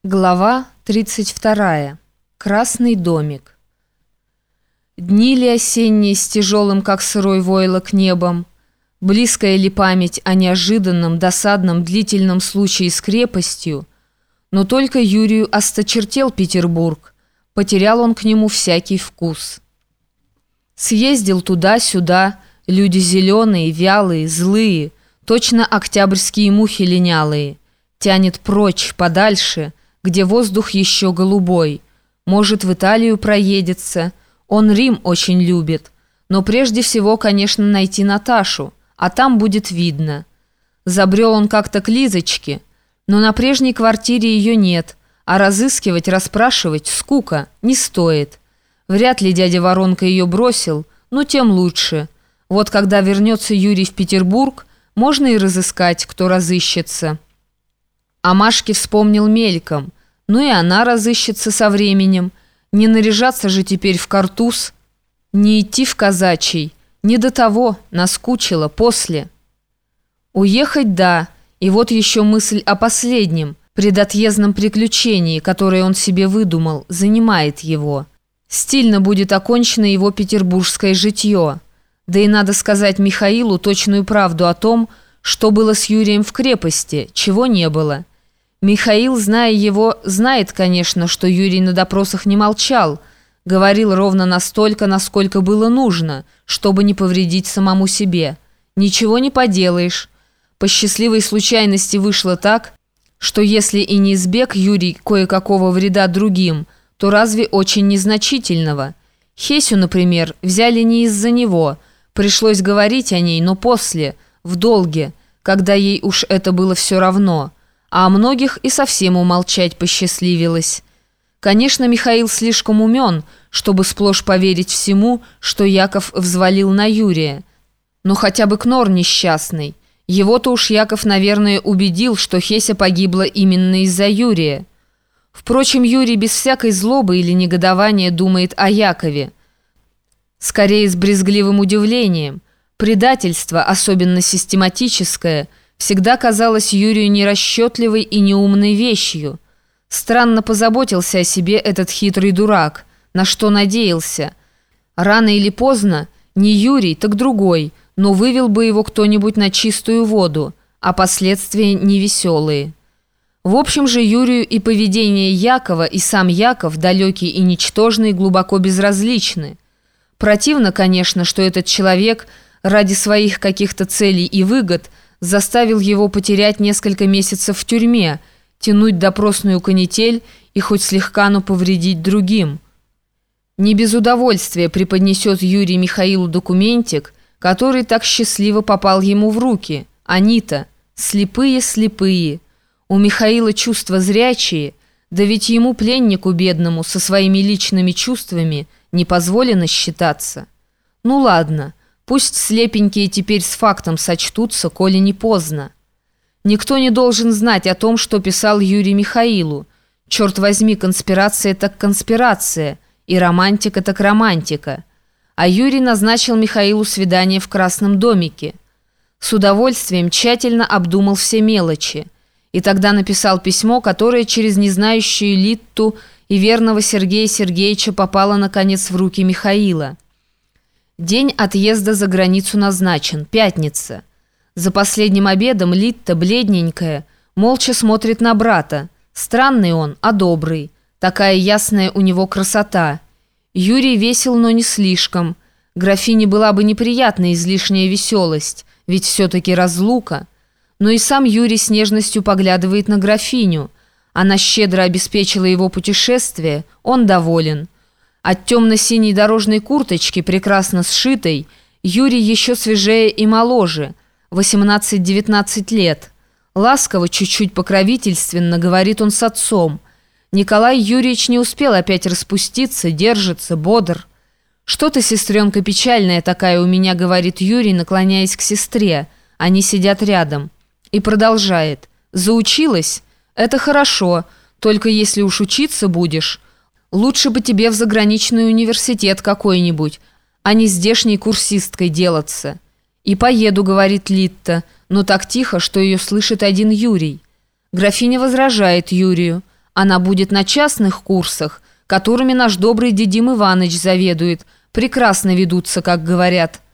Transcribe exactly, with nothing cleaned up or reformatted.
Глава тридцать вторая. Красный домик. Дни ли осенние с тяжелым, как сырой войлок, небом? Близкая ли память о неожиданном, досадном, длительном случае с крепостью? Но только Юрию осточертел Петербург. Потерял он к нему всякий вкус. Съездил туда-сюда, люди зеленые, вялые, злые, точно октябрьские мухи линялые. Тянет прочь, подальше, где воздух еще голубой. Может, в Италию проедется. Он Рим очень любит. Но прежде всего, конечно, найти Наташу, а там будет видно. Забрел он как-то к Лизочке, но на прежней квартире ее нет, а разыскивать, расспрашивать скука, не стоит. Вряд ли дядя Воронка ее бросил, но тем лучше. Вот когда вернется Юрий в Петербург, можно и разыскать, кто разыщется. О Машке вспомнил мельком. Ну и она разыщется со временем. Не наряжаться же теперь в картуз, не идти в казачий. Не до того, наскучило, после. Уехать, да, и вот еще мысль о последнем, предотъездном приключении, которое он себе выдумал, занимает его. Стильно будет окончено его петербургское житье. Да и надо сказать Михаилу точную правду о том, что было с Юрием в крепости, чего не было. Михаил, зная его, знает, конечно, что Юрий на допросах не молчал, говорил ровно настолько, насколько было нужно, чтобы не повредить самому себе. Ничего не поделаешь. По счастливой случайности вышло так, что если и не избег Юрий кое-какого вреда другим, то разве очень незначительного. Хесю, например, взяли не из-за него, пришлось говорить о ней, но после, в долге, когда ей уж это было все равно. А о многих и совсем умолчать посчастливилось. Конечно, Михаил слишком умен, чтобы сплошь поверить всему, что Яков взвалил на Юрия. Но хотя бы Кнор несчастный. Его-то уж Яков, наверное, убедил, что Хеся погибла именно из-за Юрия. Впрочем, Юрий без всякой злобы или негодования думает о Якове. Скорее, с брезгливым удивлением. Предательство, особенно систематическое, всегда казалось Юрию нерасчетливой и неумной вещью. Странно позаботился о себе этот хитрый дурак, на что надеялся. Рано или поздно, не Юрий, так другой, но вывел бы его кто-нибудь на чистую воду, а последствия невеселые. В общем же, Юрию и поведение Якова, и сам Яков, далекий и ничтожный, глубоко безразличны. Противно, конечно, что этот человек ради своих каких-то целей и выгод заставил его потерять несколько месяцев в тюрьме, тянуть допросную канитель и хоть слегка, но повредить другим. Не без удовольствия преподнесет Юрий Михаилу документик, который так счастливо попал ему в руки. Они-то слепые-слепые. У Михаила чувства зрячие, да ведь ему, пленнику бедному, со своими личными чувствами не позволено считаться. Ну ладно. Пусть слепенькие теперь с фактом сочтутся, коли не поздно. Никто не должен знать о том, что писал Юрий Михаилу. Черт возьми, конспирация так конспирация, и романтика так романтика. А Юрий назначил Михаилу свидание в Красном домике. С удовольствием тщательно обдумал все мелочи. И тогда написал письмо, которое через незнающую Литту и верного Сергея Сергеевича попало, наконец, в руки Михаила. День отъезда за границу назначен, пятница. За последним обедом Литта, бледненькая, молча смотрит на брата. Странный он, а добрый. Такая ясная у него красота. Юрий весел, но не слишком. Графине была бы неприятна излишняя веселость, ведь все-таки разлука. Но и сам Юрий с нежностью поглядывает на графиню. Она щедро обеспечила его путешествие, он доволен. От темно-синей дорожной курточки, прекрасно сшитой, Юрий еще свежее и моложе, восемнадцать-девятнадцать лет. Ласково, чуть-чуть покровительственно говорит он с отцом. Николай Юрьевич не успел опять распуститься, держится, бодр. «Что ты, сестренка, печальная такая у меня», — говорит Юрий, наклоняясь к сестре. Они сидят рядом. И продолжает. «Заучилась? Это хорошо, только если уж учиться будешь, лучше бы тебе в заграничный университет какой-нибудь, а не здешней курсисткой делаться». «И поеду», — говорит Литта, но так тихо, что ее слышит один Юрий. Графиня возражает Юрию. Она будет на частных курсах, которыми наш добрый Дидим Иваныч заведует. Прекрасно ведутся, как говорят».